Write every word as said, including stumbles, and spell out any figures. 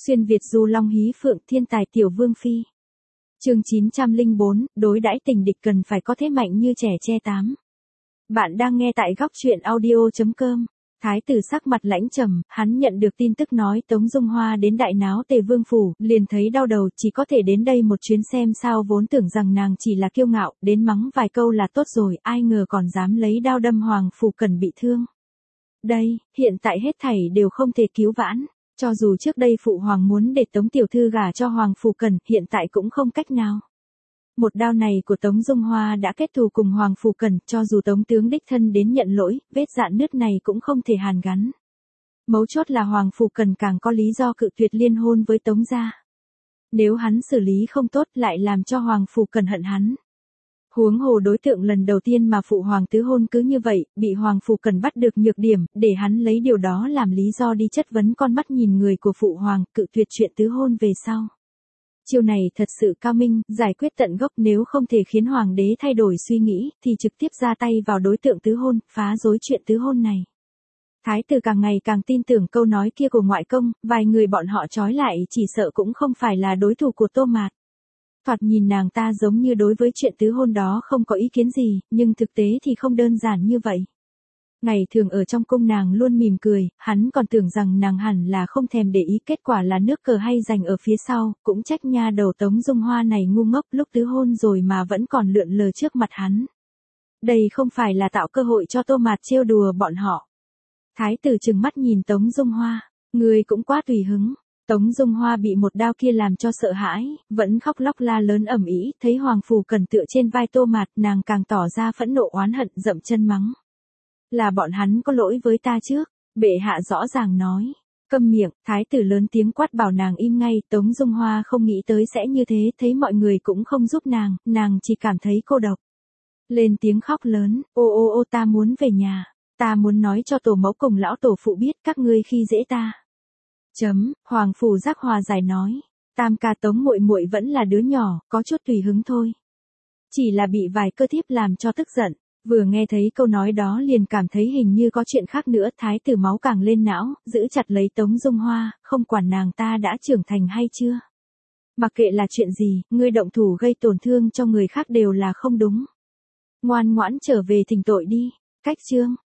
Xuyên Việt du long hí phượng thiên tài tiểu vương phi. Chương chín trăm lẻ bốn, đối đãi tình địch cần phải có thế mạnh như trẻ tre tám. Bạn đang nghe tại góc truyện audio chấm com. Thái tử sắc mặt lãnh trầm, hắn nhận được tin tức nói Tống Dung Hoa đến đại náo Tề Vương phủ, liền thấy đau đầu, chỉ có thể đến đây một chuyến xem sao, vốn tưởng rằng nàng chỉ là kiêu ngạo, đến mắng vài câu là tốt rồi, ai ngờ còn dám lấy đao đâm Hoàng Phủ Cần bị thương. Đây, hiện tại hết thảy đều không thể cứu vãn, cho dù trước đây phụ hoàng muốn để Tống tiểu thư gả cho Hoàng Phủ Cần, hiện tại cũng không cách nào. Một đao này của Tống Dung Hoa đã kết thù cùng Hoàng Phủ Cần, cho dù Tống tướng đích thân đến nhận lỗi, vết rạn nứt này cũng không thể hàn gắn. Mấu chốt là Hoàng Phủ Cần càng có lý do cự tuyệt liên hôn với Tống gia. Nếu hắn xử lý không tốt lại làm cho Hoàng Phủ Cần hận hắn. Huống hồ đối tượng lần đầu tiên mà phụ hoàng tứ hôn cứ như vậy, bị Hoàng Phủ Cần bắt được nhược điểm, để hắn lấy điều đó làm lý do đi chất vấn con mắt nhìn người của phụ hoàng, cự tuyệt chuyện tứ hôn về sau. Chiêu này thật sự cao minh, giải quyết tận gốc, nếu không thể khiến hoàng đế thay đổi suy nghĩ, thì trực tiếp ra tay vào đối tượng tứ hôn, phá rối chuyện tứ hôn này. Thái tử càng ngày càng tin tưởng câu nói kia của ngoại công, vài người bọn họ trói lại chỉ sợ cũng không phải là đối thủ của Tô Mạt. Thoạt nhìn nàng ta giống như đối với chuyện tứ hôn đó không có ý kiến gì, nhưng thực tế thì không đơn giản như vậy. Ngày thường ở trong cung nàng luôn mỉm cười, hắn còn tưởng rằng nàng hẳn là không thèm để ý, kết quả là nước cờ hay giành ở phía sau, cũng trách nha đầu Tống Dung Hoa này ngu ngốc, lúc tứ hôn rồi mà vẫn còn lượn lờ trước mặt hắn. Đây không phải là tạo cơ hội cho Tô Mạt trêu đùa bọn họ. Thái tử trừng mắt nhìn Tống Dung Hoa, người cũng quá tùy hứng. Tống Dung Hoa bị một đao kia làm cho sợ hãi, vẫn khóc lóc la lớn ầm ĩ, thấy Hoàng Phủ Cần tựa trên vai Tô Mạt, nàng càng tỏ ra phẫn nộ oán hận, dậm chân mắng. Là bọn hắn có lỗi với ta trước, bệ hạ rõ ràng nói. Câm miệng, thái tử lớn tiếng quát bảo nàng im ngay. Tống Dung Hoa không nghĩ tới sẽ như thế, thấy mọi người cũng không giúp nàng, nàng chỉ cảm thấy cô độc. Lên tiếng khóc lớn, ô ô ô ta muốn về nhà, ta muốn nói cho tổ mẫu cùng lão tổ phụ biết các ngươi khi dễ ta. Chấm, Hoàng Phủ Giác hòa giải nói, tam ca Tống muội muội vẫn là đứa nhỏ, có chút tùy hứng thôi. Chỉ là bị vài cơ thiếp làm cho tức giận. Vừa nghe thấy câu nói đó liền cảm thấy hình như có chuyện khác nữa, thái tử máu càng lên não, giữ chặt lấy Tống Dung Hoa, không quản nàng ta đã trưởng thành hay chưa. Mặc kệ là chuyện gì, ngươi động thủ gây tổn thương cho người khác đều là không đúng. Ngoan ngoãn trở về thỉnh tội đi. Cách chương,